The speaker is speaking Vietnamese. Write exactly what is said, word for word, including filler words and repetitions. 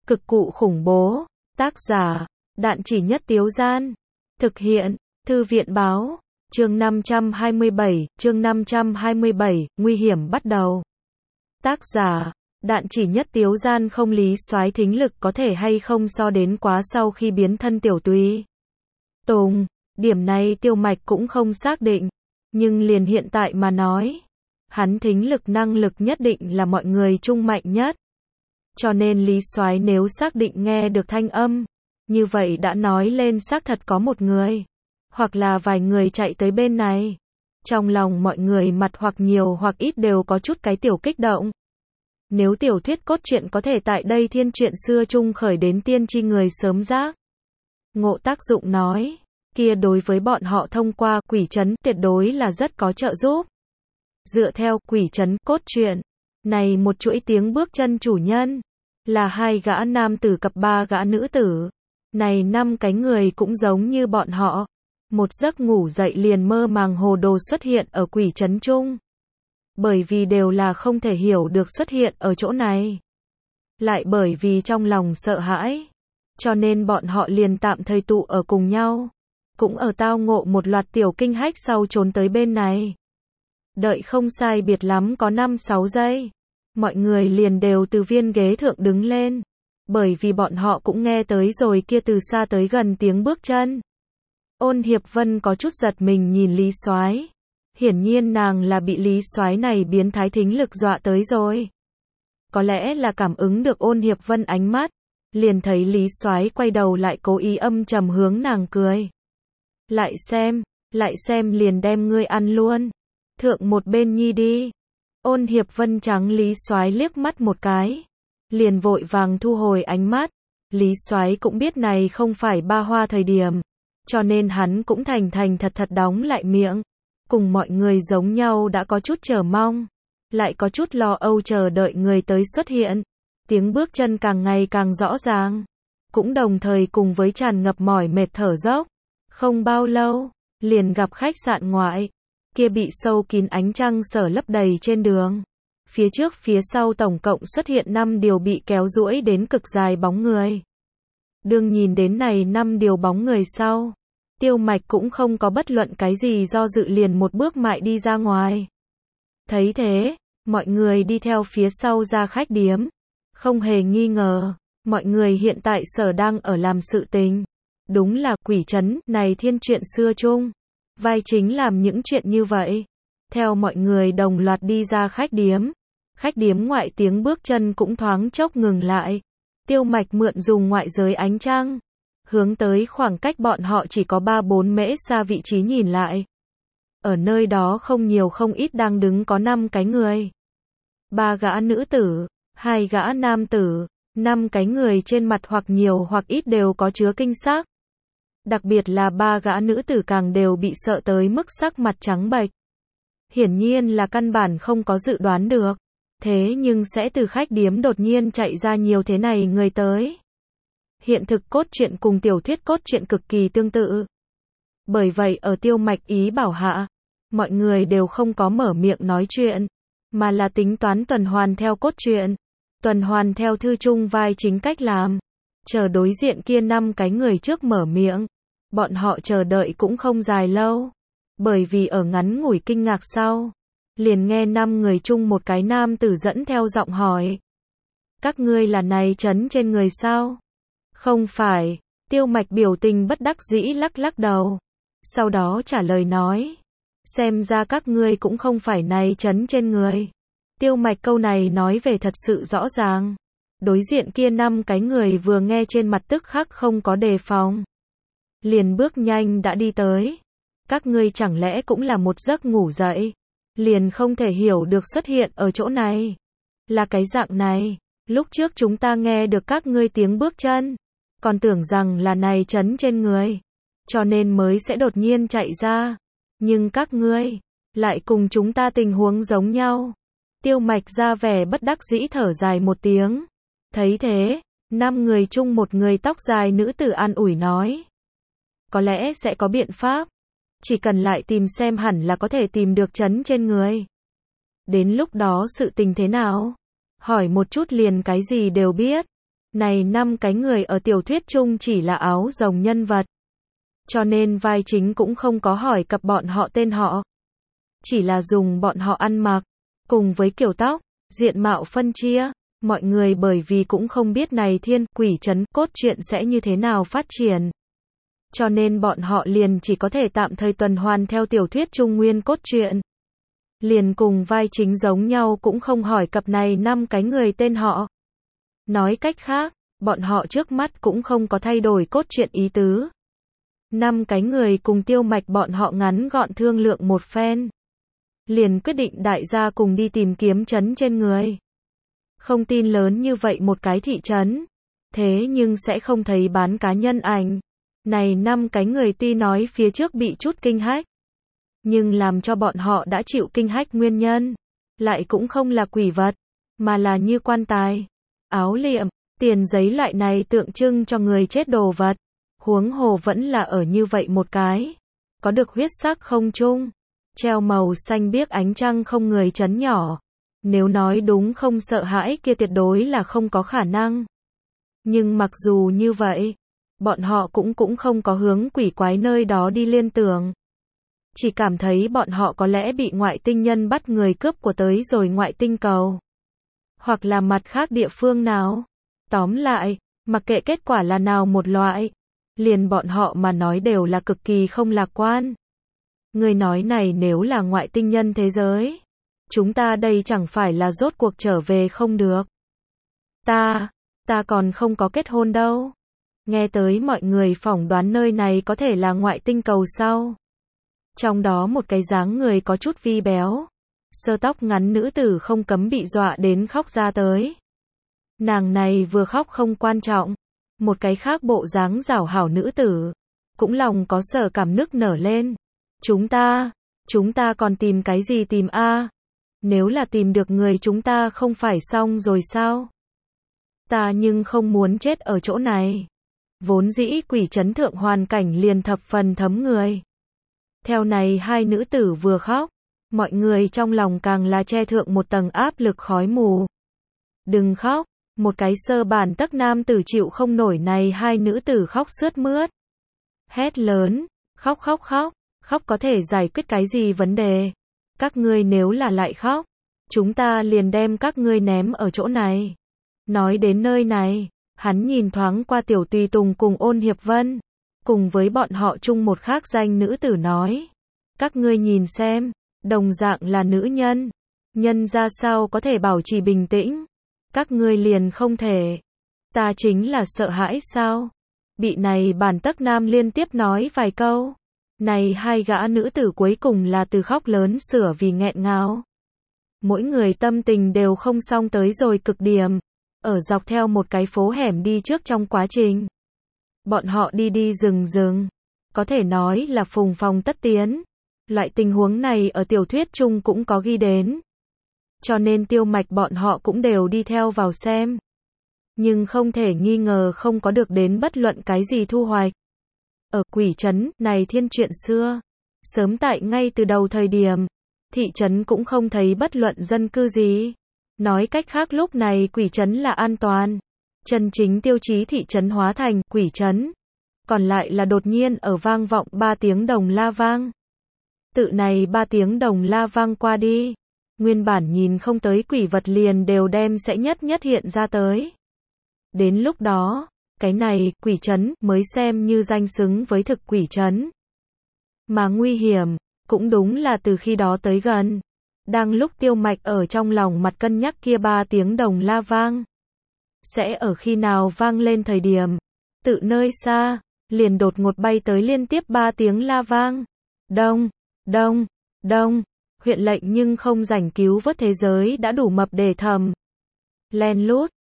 Cực cụ khủng bố. Tác giả, Đạn Chỉ Nhất Tiếu Gian. Thực hiện, Thư viện báo. Chương năm trăm hai mươi bảy, chương năm trăm hai mươi bảy, nguy hiểm bắt đầu. Tác giả, Đạn Chỉ Nhất Tiếu Gian. Không lý soái thính lực có thể hay không so đến quá sau khi biến thân tiểu tùy tùng. Điểm này Tiêu Mạch cũng không xác định. Nhưng liền hiện tại mà nói, hắn thính lực năng lực nhất định là mọi người chung mạnh nhất. Cho nên lý soái nếu xác định nghe được thanh âm, như vậy đã nói lên xác thật có một người, hoặc là vài người chạy tới bên này. Trong lòng mọi người mặt hoặc nhiều hoặc ít đều có chút cái tiểu kích động. Nếu tiểu thuyết cốt truyện có thể tại đây thiên truyện xưa chung khởi đến tiên tri người sớm giác ngộ tác dụng nói, kia đối với bọn họ thông qua quỷ trấn tuyệt đối là rất có trợ giúp. Dựa theo quỷ trấn cốt truyện, này một chuỗi tiếng bước chân chủ nhân là hai gã nam tử cặp ba gã nữ tử. Này năm cái người cũng giống như bọn họ, một giấc ngủ dậy liền mơ màng hồ đồ xuất hiện ở quỷ trấn chung. Bởi vì đều là không thể hiểu được xuất hiện ở chỗ này, lại bởi vì trong lòng sợ hãi, cho nên bọn họ liền tạm thời tụ ở cùng nhau, cũng ở tao ngộ một loạt tiểu kinh hách sau trốn tới bên này. Đợi không sai biệt lắm có năm sáu giây, mọi người liền đều từ viên ghế thượng đứng lên, bởi vì bọn họ cũng nghe tới rồi kia từ xa tới gần tiếng bước chân. Ôn Hiệp Vân có chút giật mình nhìn Lý Soái. Hiển nhiên nàng là bị Lý Soái này biến thái thính lực dọa tới rồi. Có lẽ là cảm ứng được Ôn Hiệp Vân ánh mắt, liền thấy Lý Soái quay đầu lại cố ý âm trầm hướng nàng cười. Lại xem, lại xem liền đem ngươi ăn luôn. Thượng một bên nhi đi. Ôn Hiệp Vân trắng Lý Soái liếc mắt một cái, liền vội vàng thu hồi ánh mắt. Lý Soái cũng biết này không phải ba hoa thời điểm, cho nên hắn cũng thành thành thật thật đóng lại miệng. Cùng mọi người giống nhau đã có chút chờ mong, lại có chút lo âu chờ đợi người tới xuất hiện. Tiếng bước chân càng ngày càng rõ ràng, cũng đồng thời cùng với tràn ngập mỏi mệt thở dốc. Không bao lâu, liền gặp khách sạn ngoại, kia bị sâu kín ánh trăng sở lấp đầy trên đường. Phía trước phía sau tổng cộng xuất hiện năm điều bị kéo duỗi đến cực dài bóng người. Đương nhìn đến này năm điều bóng người sau, Tiêu Mạch cũng không có bất luận cái gì do dự liền một bước mại đi ra ngoài. Thấy thế, mọi người đi theo phía sau ra khách điếm. Không hề nghi ngờ, mọi người hiện tại sở đang ở làm sự tình. Đúng là quỷ trấn, này thiên truyện xưa chung. Vai chính làm những chuyện như vậy. Theo mọi người đồng loạt đi ra khách điếm. Khách điếm ngoại tiếng bước chân cũng thoáng chốc ngừng lại. Tiêu Mạch mượn dùng ngoại giới ánh trăng, hướng tới khoảng cách bọn họ chỉ có ba bốn mễ xa vị trí nhìn lại. Ở nơi đó không nhiều không ít đang đứng có năm cái người. Ba gã nữ tử, hai gã nam tử, năm cái người trên mặt hoặc nhiều hoặc ít đều có chứa kinh sắc. Đặc biệt là ba gã nữ tử càng đều bị sợ tới mức sắc mặt trắng bệch. Hiển nhiên là căn bản không có dự đoán được. Thế nhưng sẽ từ khách điếm đột nhiên chạy ra nhiều thế này người tới. Hiện thực cốt truyện cùng tiểu thuyết cốt truyện cực kỳ tương tự. Bởi vậy ở Tiêu Mạch ý bảo hạ, mọi người đều không có mở miệng nói chuyện, mà là tính toán tuần hoàn theo cốt truyện, tuần hoàn theo thư chung vai chính cách làm. Chờ đối diện kia năm cái người trước mở miệng, bọn họ chờ đợi cũng không dài lâu, bởi vì ở ngắn ngủi kinh ngạc sau, liền nghe năm người chung một cái nam tử dẫn theo giọng hỏi. Các ngươi là này trấn trên người sao? Không phải. Tiêu Mạch biểu tình bất đắc dĩ lắc lắc đầu. Sau đó trả lời nói. Xem ra các ngươi cũng không phải này trấn trên người. Tiêu Mạch câu này nói về thật sự rõ ràng. Đối diện kia năm cái người vừa nghe trên mặt tức khắc không có đề phòng. Liền bước nhanh đã đi tới. Các ngươi chẳng lẽ cũng là một giấc ngủ dậy, liền không thể hiểu được xuất hiện ở chỗ này. Là cái dạng này, lúc trước chúng ta nghe được các ngươi tiếng bước chân, còn tưởng rằng là này trấn trên người, cho nên mới sẽ đột nhiên chạy ra. Nhưng các ngươi, lại cùng chúng ta tình huống giống nhau. Tiêu Mạch ra vẻ bất đắc dĩ thở dài một tiếng. Thấy thế, năm người chung một người tóc dài nữ tử an ủi nói. Có lẽ sẽ có biện pháp. Chỉ cần lại tìm xem hẳn là có thể tìm được trấn trên người. Đến lúc đó sự tình thế nào? Hỏi một chút liền cái gì đều biết. Này năm cái người ở tiểu thuyết chung chỉ là áo rồng nhân vật. Cho nên vai chính cũng không có hỏi cập bọn họ tên họ. Chỉ là dùng bọn họ ăn mặc, cùng với kiểu tóc, diện mạo phân chia. Mọi người bởi vì cũng không biết này thiên, quỷ trấn, cốt truyện sẽ như thế nào phát triển. Cho nên bọn họ liền chỉ có thể tạm thời tuần hoàn theo tiểu thuyết trung nguyên cốt truyện. Liền cùng vai chính giống nhau cũng không hỏi cập này năm cái người tên họ. Nói cách khác, bọn họ trước mắt cũng không có thay đổi cốt truyện ý tứ. Năm cái người cùng Tiêu Mạch bọn họ ngắn gọn thương lượng một phen. Liền quyết định đại gia cùng đi tìm kiếm trấn trên người. Không tin lớn như vậy một cái thị trấn. Thế nhưng sẽ không thấy bán cá nhân ảnh. Này năm cái người tuy nói phía trước bị chút kinh hách. Nhưng làm cho bọn họ đã chịu kinh hách nguyên nhân. Lại cũng không là quỷ vật. Mà là như quan tài, áo liệm, tiền giấy loại này tượng trưng cho người chết đồ vật. Huống hồ vẫn là ở như vậy một cái. Có được huyết sắc không trung. Treo màu xanh biếc ánh trăng không người trấn nhỏ. Nếu nói đúng không sợ hãi kia tuyệt đối là không có khả năng. Nhưng mặc dù như vậy, bọn họ cũng cũng không có hướng quỷ quái nơi đó đi liên tưởng. Chỉ cảm thấy bọn họ có lẽ bị ngoại tinh nhân bắt người cướp của tới rồi ngoại tinh cầu. Hoặc là mặt khác địa phương nào. Tóm lại, mặc kệ kết quả là nào một loại, liền bọn họ mà nói đều là cực kỳ không lạc quan. Người nói này nếu là ngoại tinh nhân thế giới, chúng ta đây chẳng phải là rốt cuộc trở về không được. Ta, ta còn không có kết hôn đâu. Nghe tới mọi người phỏng đoán nơi này có thể là ngoại tinh cầu sau. Trong đó một cái dáng người có chút vi béo, sơ tóc ngắn nữ tử không cấm bị dọa đến khóc ra tới. Nàng này vừa khóc không quan trọng, một cái khác bộ dáng rảo hảo nữ tử, cũng lòng có sở cảm nức nở lên. Chúng ta, chúng ta còn tìm cái gì tìm a? Nếu là tìm được người chúng ta không phải xong rồi sao? Ta nhưng không muốn chết ở chỗ này. Vốn dĩ quỷ trấn thượng hoàn cảnh liền thập phần thấm người. Theo này hai nữ tử vừa khóc, mọi người trong lòng càng là che thượng một tầng áp lực khói mù. Đừng khóc, một cái sơ bản tấc nam tử chịu không nổi này hai nữ tử khóc sướt mướt. Hét lớn, khóc khóc khóc, khóc có thể giải quyết cái gì vấn đề. Các ngươi nếu là lại khóc, chúng ta liền đem các ngươi ném ở chỗ này. Nói đến nơi này, hắn nhìn thoáng qua Tiểu Tùy Tùng cùng Ôn Hiệp Vân, cùng với bọn họ chung một khác danh nữ tử nói. Các ngươi nhìn xem, đồng dạng là nữ nhân. Nhân ra sao có thể bảo trì bình tĩnh. Các ngươi liền không thể. Ta chính là sợ hãi sao? Bị này bản tấc nam liên tiếp nói vài câu. Này hai gã nữ tử cuối cùng là từ khóc lớn sửa vì nghẹn ngào. Mỗi người tâm tình đều không xong tới rồi cực điểm. Ở dọc theo một cái phố hẻm đi trước trong quá trình. Bọn họ đi đi rừng rừng. Có thể nói là phùng phong tất tiến. Loại tình huống này ở tiểu thuyết chung cũng có ghi đến. Cho nên Tiêu Mạch bọn họ cũng đều đi theo vào xem. Nhưng không thể nghi ngờ không có được đến bất luận cái gì thu hoạch. Ở quỷ trấn này thiên chuyện xưa. Sớm tại ngay từ đầu thời điểm, thị trấn cũng không thấy bất luận dân cư gì. Nói cách khác lúc này quỷ trấn là an toàn. Chân chính tiêu chí thị trấn hóa thành quỷ trấn. Còn lại là đột nhiên ở vang vọng ba tiếng đồng la vang. Tự này ba tiếng đồng la vang qua đi. Nguyên bản nhìn không tới quỷ vật liền đều đem sẽ nhất nhất hiện ra tới. Đến lúc đó, cái này quỷ trấn mới xem như danh xứng với thực quỷ trấn. Mà nguy hiểm, cũng đúng là từ khi đó tới gần. Đang lúc Tiêu Mạch ở trong lòng mặt cân nhắc kia ba tiếng đồng la vang. Sẽ ở khi nào vang lên thời điểm. Tự nơi xa, liền đột ngột bay tới liên tiếp ba tiếng la vang. Đông, đông, đông. Huyện lệnh nhưng không rảnh cứu vớt thế giới đã đủ mập để thầm. Len lút,